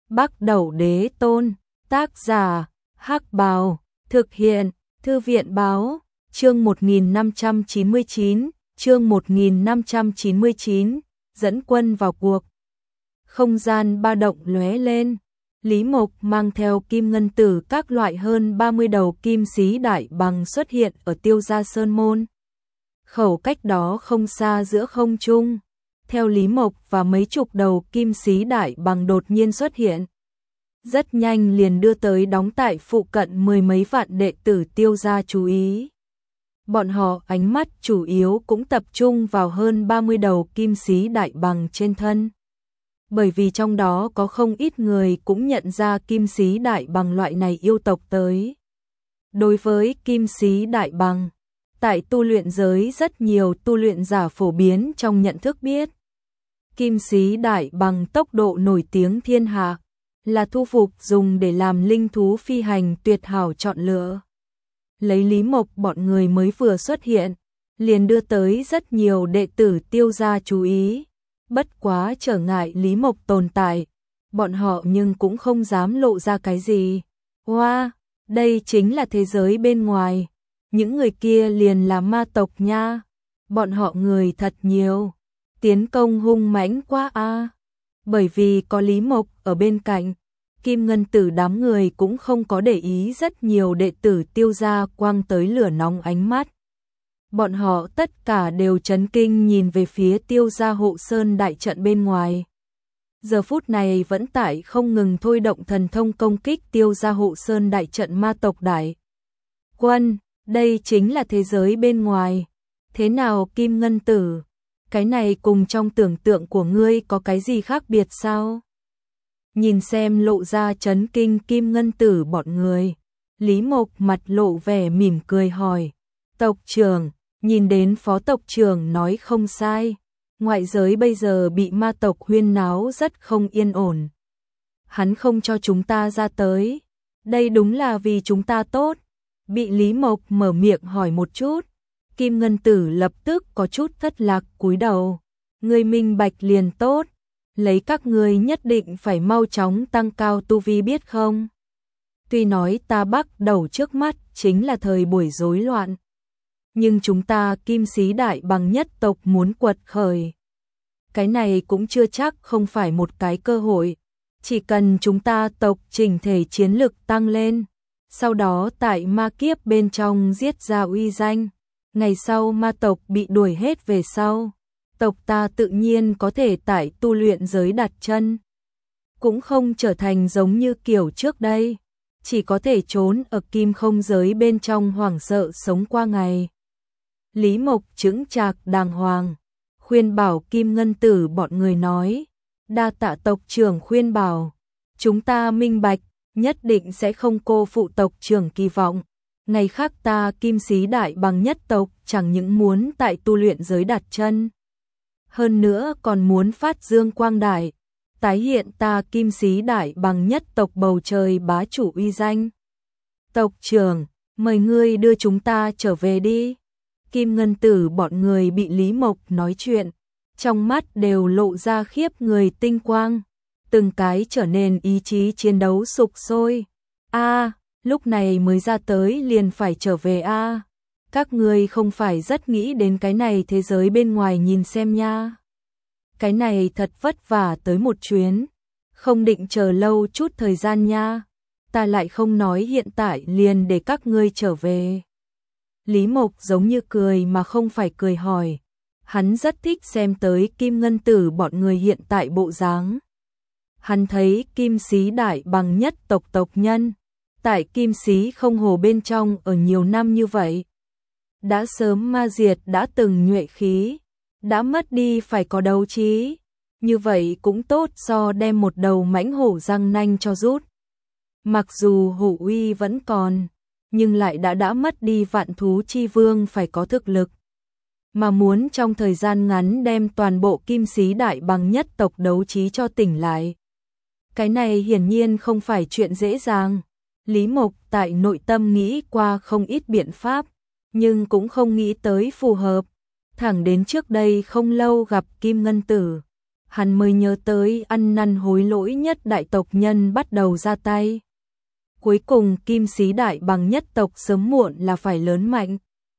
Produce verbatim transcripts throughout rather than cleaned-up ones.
Bắc Đẩu Đế Tôn, tác giả, Hắc Bào, thực hiện, Thư viện báo, chương một nghìn năm trăm chín mươi chín, chương một nghìn năm trăm chín mươi chín, dẫn quân vào cuộc. Không gian ba động lóe lên, Lý Mộc mang theo kim ngân tử các loại hơn ba mươi đầu kim xí đại bằng xuất hiện ở Tiêu Gia Sơn Môn. Khẩu cách đó không xa giữa không trung, theo Lý Mộc và mấy chục đầu kim xí đại bằng đột nhiên xuất hiện. Rất nhanh liền đưa tới đóng tại phụ cận mười mấy vạn đệ tử Tiêu Gia chú ý. Bọn họ ánh mắt chủ yếu cũng tập trung vào hơn ba mươi đầu kim xí đại bằng trên thân. Bởi vì trong đó có không ít người cũng nhận ra kim xí đại bằng loại này yêu tộc tới. Đối với kim xí đại bằng, tại tu luyện giới rất nhiều tu luyện giả phổ biến trong nhận thức biết. Kim xí đại bằng tốc độ nổi tiếng thiên hạ, là thu phục dùng để làm linh thú phi hành tuyệt hảo chọn lựa. Lấy Lý Mộc bọn người mới vừa xuất hiện, liền đưa tới rất nhiều đệ tử Tiêu Gia chú ý. Bất quá trở ngại Lý Mộc tồn tại, bọn họ nhưng cũng không dám lộ ra cái gì. Wow, đây chính là thế giới bên ngoài, những người kia liền là ma tộc nha, bọn họ người thật nhiều, tiến công hung mãnh quá a. Bởi vì có Lý Mộc ở bên cạnh, Kim Ngân Tử đám người cũng không có để ý rất nhiều đệ tử Tiêu Gia quang tới lửa nóng ánh mắt. Bọn họ tất cả đều chấn kinh nhìn về phía Tiêu Gia hộ sơn đại trận bên ngoài. Giờ phút này vẫn tại không ngừng thôi động thần thông công kích Tiêu Gia hộ sơn đại trận ma tộc đại quân, đây chính là thế giới bên ngoài. Thế nào Kim Ngân Tử? Cái này cùng trong tưởng tượng của ngươi có cái gì khác biệt sao? Nhìn xem lộ ra chấn kinh Kim Ngân Tử bọn người, Lý Mộc mặt lộ vẻ mỉm cười hỏi. Tộc trưởng, nhìn đến phó tộc trưởng nói không sai, ngoại giới bây giờ bị ma tộc huyên náo rất không yên ổn. Hắn không cho chúng ta ra tới, đây đúng là vì chúng ta tốt. Bị Lý Mộc mở miệng hỏi một chút, Kim Ngân Tử lập tức có chút thất lạc cúi đầu. Ngươi minh bạch liền tốt, lấy các ngươi nhất định phải mau chóng tăng cao tu vi biết không? Tuy nói ta Bắc Đẩu trước mắt chính là thời buổi rối loạn, nhưng chúng ta kim xí đại bằng nhất tộc muốn quật khởi. Cái này cũng chưa chắc không phải một cái cơ hội, chỉ cần chúng ta tộc chỉnh thể chiến lực tăng lên, sau đó tại ma kiếp bên trong giết ra uy danh, ngày sau ma tộc bị đuổi hết về sau, tộc ta tự nhiên có thể tại tu luyện giới đặt chân. Cũng không trở thành giống như kiểu trước đây, chỉ có thể trốn ở kim không giới bên trong hoảng sợ sống qua ngày. Lý Mộc chững chạc đàng hoàng, khuyên bảo Kim Ngân Tử bọn người nói, đa tạ tộc trưởng khuyên bảo, chúng ta minh bạch, nhất định sẽ không cô phụ tộc trưởng kỳ vọng. Ngày khác ta kim xí đại bằng nhất tộc chẳng những muốn tại tu luyện giới đặt chân, hơn nữa còn muốn phát dương quang đại, tái hiện ta kim xí đại bằng nhất tộc bầu trời bá chủ uy danh. Tộc trưởng, mời ngươi đưa chúng ta trở về đi. Kim Ngân Tử bọn người bị Lý Mộc nói chuyện, trong mắt đều lộ ra khiếp người tinh quang, từng cái trở nên ý chí chiến đấu sục sôi. A, lúc này mới ra tới liền phải trở về a. À. Các ngươi không phải rất nghĩ đến cái này thế giới bên ngoài nhìn xem nha. Cái này thật vất vả tới một chuyến, không định chờ lâu chút thời gian nha. Ta lại không nói hiện tại liền để các ngươi trở về. Lý Mộc giống như cười mà không phải cười hỏi. Hắn rất thích xem tới Kim Ngân Tử bọn người hiện tại bộ dáng. Hắn thấy kim xí đại bằng nhất tộc tộc nhân, tại kim xí không hồ bên trong ở nhiều năm như vậy. Đã sớm ma diệt đã từng nhuệ khí, đã mất đi phải có đấu trí. Như vậy cũng tốt so đem một đầu mãnh hổ răng nanh cho rút. Mặc dù hổ uy vẫn còn, nhưng lại đã đã mất đi vạn thú chi vương phải có thực lực. Mà muốn trong thời gian ngắn đem toàn bộ kim xí đại bằng nhất tộc đấu trí cho tỉnh lại. Cái này hiển nhiên không phải chuyện dễ dàng. Lý Mộc tại nội tâm nghĩ qua không ít biện pháp, nhưng cũng không nghĩ tới phù hợp. Thẳng đến trước đây không lâu gặp Kim Ngân Tử, hắn mới nhớ tới ăn năn hối lỗi nhất đại tộc nhân bắt đầu ra tay. Cuối cùng Kim Sĩ Đại Bằng nhất tộc sớm muộn là phải lớn mạnh.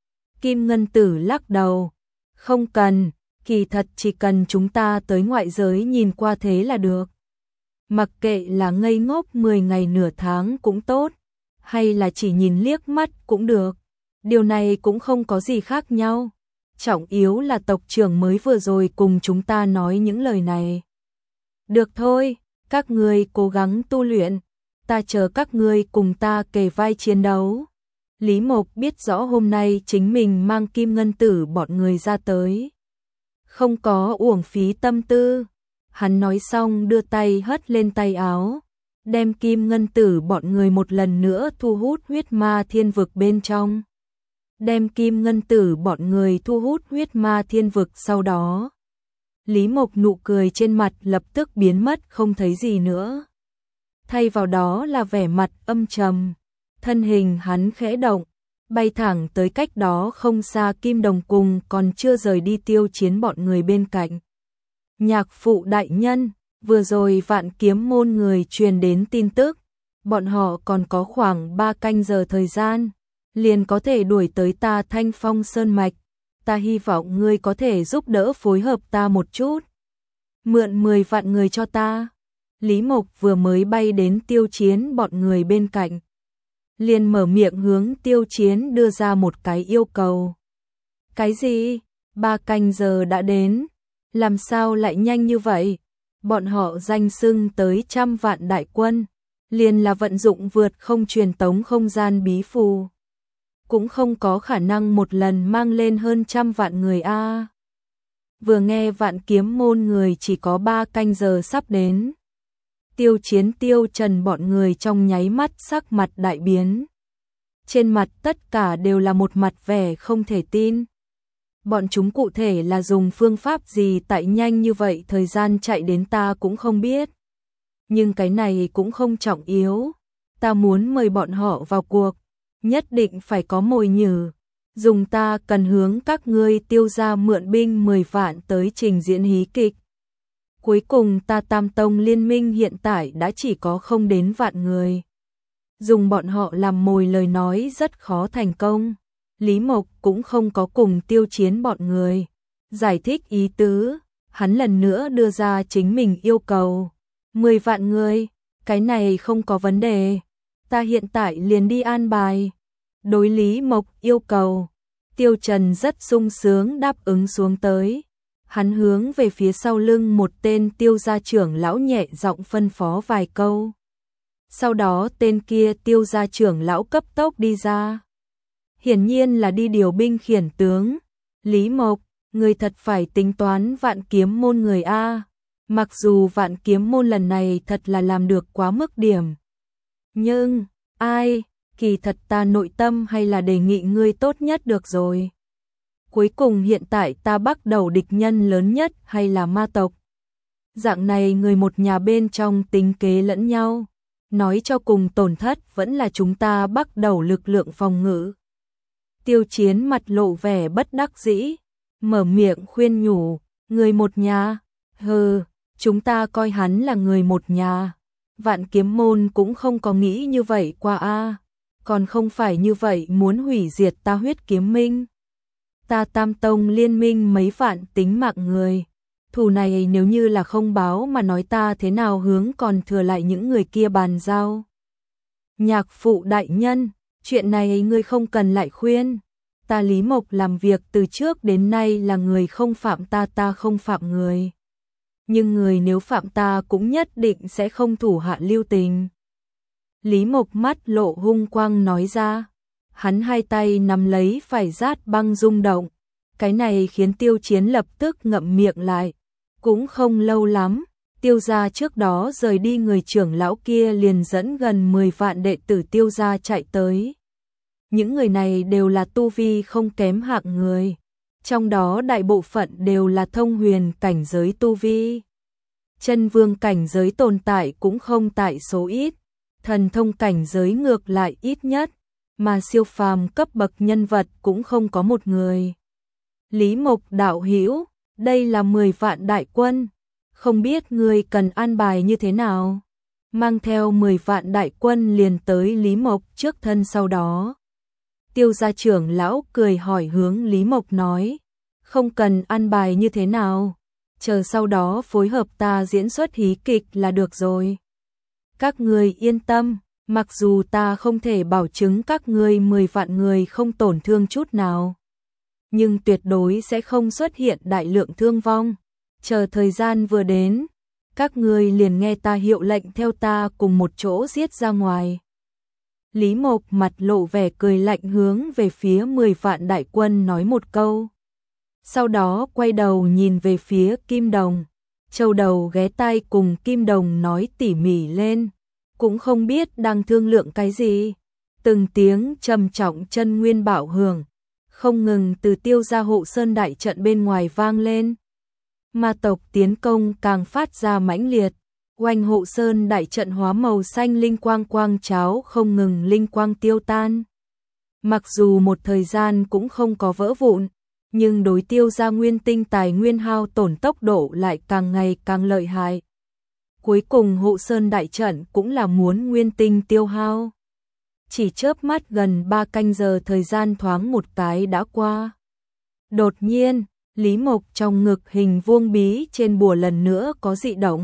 Kim Ngân Tử lắc đầu, không cần, kỳ thật chỉ cần chúng ta tới ngoại giới nhìn qua thế là được. Mặc kệ là ngây ngốc mười ngày nửa tháng cũng tốt, hay là chỉ nhìn liếc mắt cũng được, điều này cũng không có gì khác nhau. Trọng yếu là tộc trưởng mới vừa rồi cùng chúng ta nói những lời này. Được thôi, các ngươi cố gắng tu luyện, ta chờ các ngươi cùng ta kề vai chiến đấu. Lý Mộc biết rõ hôm nay chính mình mang Kim Ngân Tử bọn người ra tới, không có uổng phí tâm tư. Hắn nói xong đưa tay hất lên tay áo, đem Kim Ngân Tử bọn người một lần nữa thu hút huyết ma thiên vực bên trong. Đem Kim Ngân Tử bọn người thu hút huyết ma thiên vực sau đó. Lý Mộc nụ cười trên mặt lập tức biến mất không thấy gì nữa. Thay vào đó là vẻ mặt âm trầm, thân hình hắn khẽ động, bay thẳng tới cách đó không xa Kim Đồng cùng còn chưa rời đi Tiêu Chiến bọn người bên cạnh. Nhạc phụ đại nhân, vừa rồi Vạn Kiếm môn người truyền đến tin tức, bọn họ còn có khoảng ba canh giờ thời gian, liền có thể đuổi tới ta Thanh Phong Sơn Mạch, ta hy vọng ngươi có thể giúp đỡ phối hợp ta một chút. Mượn mười vạn người cho ta. Lý Mộc vừa mới bay đến Tiêu Chiến bọn người bên cạnh, liền mở miệng hướng Tiêu Chiến đưa ra một cái yêu cầu. Cái gì? Ba canh giờ đã đến, làm sao lại nhanh như vậy? Bọn họ danh xưng tới trăm vạn đại quân, liền là vận dụng vượt không truyền tống không gian bí phù, cũng không có khả năng một lần mang lên hơn trăm vạn người a. À. Vừa nghe Vạn Kiếm môn người chỉ có ba canh giờ sắp đến, Tiêu Chiến Tiêu Trần bọn người trong nháy mắt sắc mặt đại biến. Trên mặt tất cả đều là một mặt vẻ không thể tin. Bọn chúng cụ thể là dùng phương pháp gì tại nhanh như vậy thời gian chạy đến ta cũng không biết. Nhưng cái này cũng không trọng yếu. Ta muốn mời bọn họ vào cuộc, nhất định phải có mồi nhử. Dùng ta cần hướng các ngươi Tiêu gia mượn binh mười vạn tới trình diễn hí kịch. Cuối cùng ta Tam Tông liên minh hiện tại đã chỉ có không đến vạn người. Dùng bọn họ làm mồi lời nói rất khó thành công. Lý Mộc cũng không có cùng Tiêu Chiến bọn người giải thích ý tứ, hắn lần nữa đưa ra chính mình yêu cầu. Mười vạn người, cái này không có vấn đề, ta hiện tại liền đi an bài. Đối Lý Mộc yêu cầu, Tiêu Trần rất sung sướng đáp ứng xuống tới. Hắn hướng về phía sau lưng một tên Tiêu gia trưởng lão nhẹ giọng phân phó vài câu. Sau đó tên kia Tiêu gia trưởng lão cấp tốc đi ra. Hiển nhiên là đi điều binh khiển tướng. Lý Mộc, người thật phải tính toán Vạn Kiếm môn người a. Mặc dù Vạn Kiếm môn lần này thật là làm được quá mức điểm. Nhưng, ai, kỳ thật ta nội tâm hay là đề nghị ngươi tốt nhất được rồi. Cuối cùng hiện tại ta bắt đầu địch nhân lớn nhất hay là ma tộc. Dạng này người một nhà bên trong tính kế lẫn nhau. Nói cho cùng tổn thất vẫn là chúng ta bắt đầu lực lượng phòng ngự. Tiêu Chiến mặt lộ vẻ bất đắc dĩ, mở miệng khuyên nhủ, người một nhà, hừ, chúng ta coi hắn là người một nhà. Vạn Kiếm môn cũng không có nghĩ như vậy qua a, còn không phải như vậy muốn hủy diệt ta Huyết Kiếm Minh. Ta Tam Tông liên minh mấy vạn tính mạng người, thù này nếu như là không báo mà nói ta thế nào hướng còn thừa lại những người kia bàn giao. Nhạc phụ đại nhân, chuyện này ngươi không cần lại khuyên. Ta Lý Mộc làm việc từ trước đến nay là người không phạm ta ta không phạm người. Nhưng người nếu phạm ta cũng nhất định sẽ không thủ hạ lưu tình. Lý Mộc mắt lộ hung quang nói ra. Hắn hai tay nắm lấy phải rát băng rung động. Cái này khiến Tiêu Chiến lập tức ngậm miệng lại. Cũng không lâu lắm, Tiêu gia trước đó rời đi người trưởng lão kia liền dẫn gần mười vạn đệ tử Tiêu gia chạy tới. Những người này đều là tu vi không kém hạng người. Trong đó đại bộ phận đều là thông huyền cảnh giới tu vi. Chân vương cảnh giới tồn tại cũng không tại số ít. Thần thông cảnh giới ngược lại ít nhất. Mà siêu phàm cấp bậc nhân vật cũng không có một người. Lý Mộc đạo hữu, đây là mười vạn đại quân. không biết ngươi cần an bài như thế nào. Mang theo mười vạn đại quân liền tới Lý Mộc trước thân sau đó. Tiêu gia trưởng lão cười hỏi hướng Lý Mộc nói, không cần an bài như thế nào, chờ sau đó phối hợp ta diễn xuất hí kịch là được rồi. Các ngươi yên tâm, mặc dù ta không thể bảo chứng các ngươi mười vạn người không tổn thương chút nào, nhưng tuyệt đối sẽ không xuất hiện đại lượng thương vong. Chờ thời gian vừa đến, các ngươi liền nghe ta hiệu lệnh theo ta cùng một chỗ giết ra ngoài. Lý Mộc mặt lộ vẻ cười lạnh hướng về phía mười vạn đại quân nói một câu. Sau đó quay đầu nhìn về phía Kim Đồng. Châu Đầu ghé tai cùng Kim Đồng nói tỉ mỉ lên, cũng không biết đang thương lượng cái gì. Từng tiếng trầm trọng chân nguyên bạo hưởng, không ngừng từ Tiêu gia hộ sơn đại trận bên ngoài vang lên. Ma tộc tiến công càng phát ra mãnh liệt, oanh hộ sơn đại trận hóa màu xanh linh quang quang cháo không ngừng linh quang tiêu tan. Mặc dù một thời gian cũng không có vỡ vụn, nhưng đối Tiêu gia nguyên tinh tài nguyên hao tổn tốc độ lại càng ngày càng lợi hại. Cuối cùng hộ sơn đại trận cũng là muốn nguyên tinh tiêu hao. Chỉ chớp mắt gần ba canh giờ thời gian thoáng một cái đã qua. Đột nhiên, Lý Mộc trong ngực hình vuông bí trên bùa lần nữa có dị động.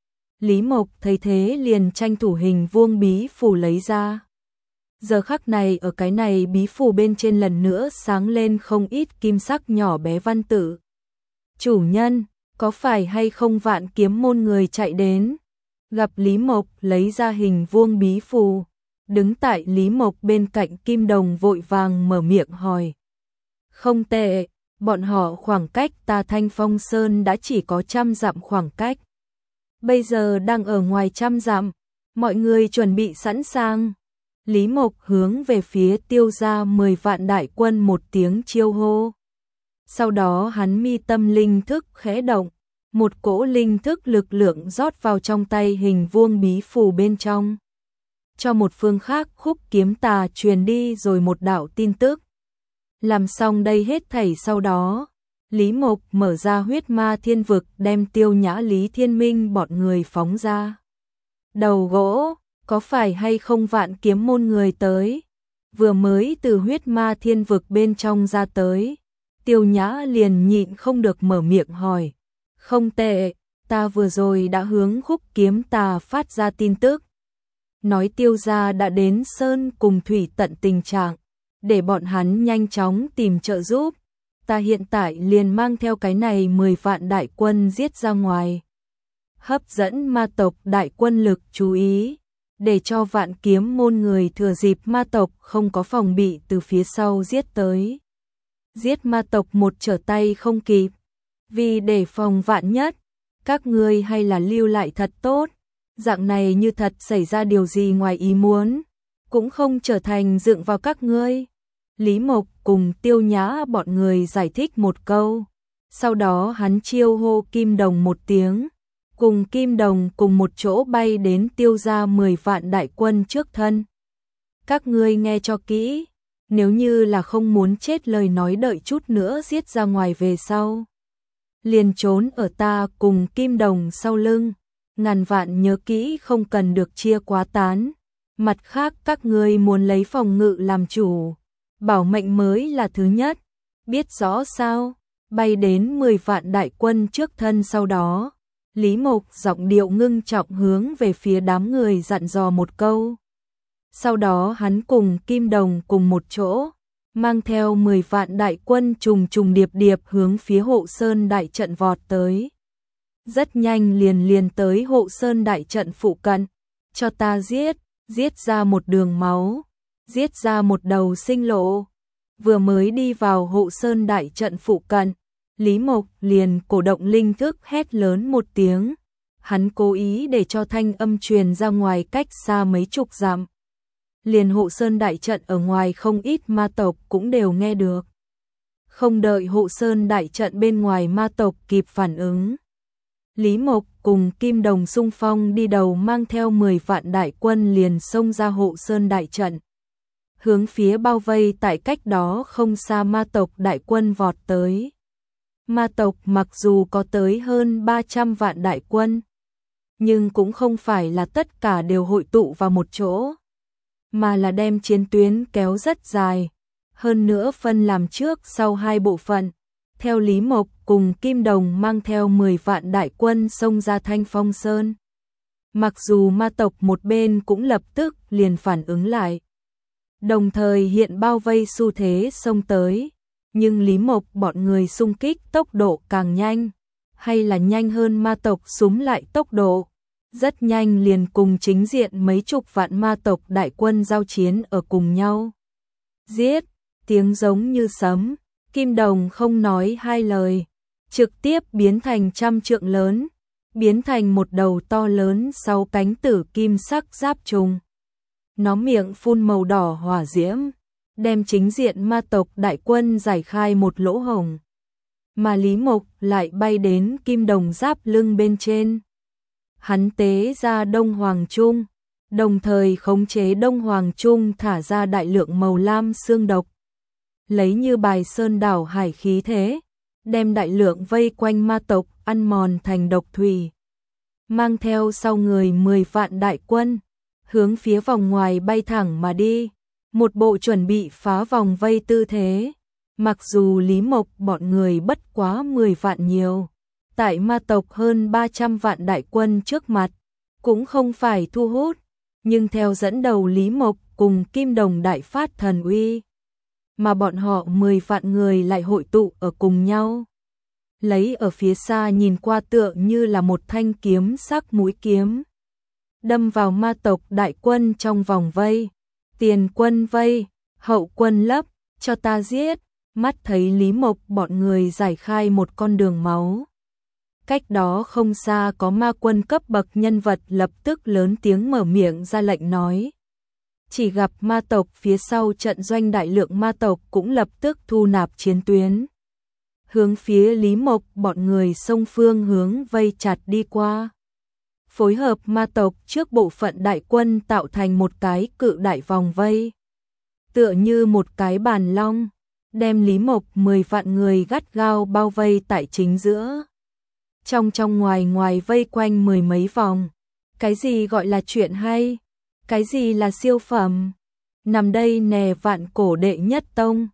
Lý Mộc thấy thế liền tranh thủ hình vuông bí phù lấy ra. Giờ khắc này ở cái này bí phù bên trên lần nữa sáng lên không ít kim sắc nhỏ bé văn tự. Chủ nhân, có phải hay không Vạn Kiếm môn người chạy đến? Gặp Lý Mộc lấy ra hình vuông bí phù, đứng tại Lý Mộc bên cạnh Kim Đồng vội vàng mở miệng hỏi. Không tệ, bọn họ khoảng cách ta Thanh Phong Sơn đã chỉ có trăm dặm khoảng cách. Bây giờ đang ở ngoài trăm dặm, mọi người chuẩn bị sẵn sàng. Lý Mộc hướng về phía Tiêu gia mười vạn đại quân một tiếng chiêu hô. Sau đó hắn mi tâm linh thức khẽ động, một cỗ linh thức lực lượng rót vào trong tay hình vuông bí phù bên trong. Cho một phương khác khúc kiếm tà truyền đi rồi một đạo tin tức. Làm xong đây hết thảy sau đó, Lý Mộc mở ra huyết ma thiên vực đem Tiêu Nhã Lý Thiên Minh bọn người phóng ra. Đầu gỗ, có phải hay không Vạn Kiếm môn người tới? Vừa mới từ huyết ma thiên vực bên trong ra tới, Tiêu Nhã liền nhịn không được mở miệng hỏi. Không tệ, ta vừa rồi đã hướng khúc kiếm tà phát ra tin tức. Nói Tiêu gia đã đến sơn cùng thủy tận tình trạng, để bọn hắn nhanh chóng tìm trợ giúp. Ta hiện tại liền mang theo cái này mười vạn đại quân giết ra ngoài. Hấp dẫn ma tộc đại quân lực chú ý, để cho Vạn Kiếm môn người thừa dịp ma tộc không có phòng bị từ phía sau giết tới. Giết ma tộc một trở tay không kịp. Vì để phòng vạn nhất, các ngươi hay là lưu lại thật tốt. Dạng này như thật xảy ra điều gì ngoài ý muốn, cũng không trở thành dựng vào các ngươi. Lý Mộc cùng Tiêu Nhã bọn người giải thích một câu. Sau đó hắn chiêu hô Kim Đồng một tiếng, cùng Kim Đồng cùng một chỗ bay đến Tiêu gia mười vạn đại quân trước thân. Các ngươi nghe cho kỹ, nếu như là không muốn chết lời nói đợi chút nữa giết ra ngoài về sau. Liền trốn ở ta cùng Kim Đồng sau lưng, ngàn vạn nhớ kỹ không cần được chia quá tán. Mặt khác các ngươi muốn lấy phòng ngự làm chủ, bảo mệnh mới là thứ nhất, biết rõ sao? Bay đến mười vạn đại quân trước thân sau đó, Lý Mộc giọng điệu ngưng trọng hướng về phía đám người dặn dò một câu. Sau đó hắn cùng Kim Đồng cùng một chỗ, mang theo mười vạn đại quân trùng trùng điệp điệp hướng phía hộ sơn đại trận vọt tới. Rất nhanh liền liền tới hộ sơn đại trận phụ cận, cho ta giết, giết ra một đường máu, giết ra một đầu sinh lộ. Vừa mới đi vào hộ sơn đại trận phụ cận, Lý Mộc liền cổ động linh thức hét lớn một tiếng. Hắn cố ý để cho thanh âm truyền ra ngoài cách xa mấy chục dặm. Liền hộ sơn đại trận ở ngoài không ít ma tộc cũng đều nghe được. Không đợi hộ sơn đại trận bên ngoài ma tộc kịp phản ứng, Lý Mộc cùng Kim Đồng xung phong đi đầu mang theo mười vạn đại quân liền xông ra hộ sơn đại trận. Hướng phía bao vây tại cách đó không xa ma tộc đại quân vọt tới. Ma tộc mặc dù có tới hơn ba trăm vạn đại quân, nhưng cũng không phải là tất cả đều hội tụ vào một chỗ, mà là đem chiến tuyến kéo rất dài, hơn nữa phân làm trước sau hai bộ phận. Theo Lý Mộc cùng Kim Đồng mang theo mười vạn đại quân xông ra Thanh Phong Sơn. Mặc dù ma tộc một bên cũng lập tức liền phản ứng lại, đồng thời hiện bao vây xu thế xông tới, nhưng Lý Mộc bọn người xung kích tốc độ càng nhanh, hay là nhanh hơn ma tộc xúm lại tốc độ, rất nhanh liền cùng chính diện mấy chục vạn ma tộc đại quân giao chiến ở cùng nhau. Giết, tiếng giống như sấm, Kim Đồng không nói hai lời, trực tiếp biến thành trăm trượng lớn, biến thành một đầu to lớn sáu cánh tử kim sắc giáp trùng. Nó miệng phun màu đỏ hỏa diễm, đem chính diện ma tộc đại quân giải khai một lỗ hổng. Mà Lý Mộc lại bay đến Kim Đồng giáp lưng bên trên. Hắn tế ra Đông Hoàng Trung, đồng thời khống chế Đông Hoàng Trung thả ra đại lượng màu lam xương độc. Lấy như bài sơn đảo hải khí thế, đem đại lượng vây quanh ma tộc ăn mòn thành độc thủy. Mang theo sau người mười vạn đại quân, hướng phía vòng ngoài bay thẳng mà đi, một bộ chuẩn bị phá vòng vây tư thế. Mặc dù Lý Mộc bọn người bất quá mười vạn nhiều, tại ma tộc hơn ba trăm vạn đại quân trước mặt, cũng không phải thu hút, nhưng theo dẫn đầu Lý Mộc cùng Kim Đồng đại phát thần uy, mà bọn họ mười vạn người lại hội tụ ở cùng nhau. Lấy ở phía xa nhìn qua tựa như là một thanh kiếm sắc mũi kiếm, đâm vào ma tộc đại quân trong vòng vây. Tiền quân vây, hậu quân lấp, cho ta giết. Mắt thấy Lý Mộc bọn người giải khai một con đường máu. Cách đó không xa có ma quân cấp bậc nhân vật lập tức lớn tiếng mở miệng ra lệnh nói. Chỉ gặp ma tộc phía sau trận doanh đại lượng ma tộc cũng lập tức thu nạp chiến tuyến. Hướng phía Lý Mộc bọn người xông phương hướng vây chặt đi qua. Phối hợp ma tộc trước bộ phận đại quân tạo thành một cái cự đại vòng vây. Tựa như một cái bàn long, đem Lý Mộc mười vạn người gắt gao bao vây tại chính giữa. Trong trong ngoài ngoài vây quanh mười mấy vòng. Cái gì gọi là chuyện hay? Cái gì là siêu phẩm? Nằm đây nè vạn cổ đệ nhất tông,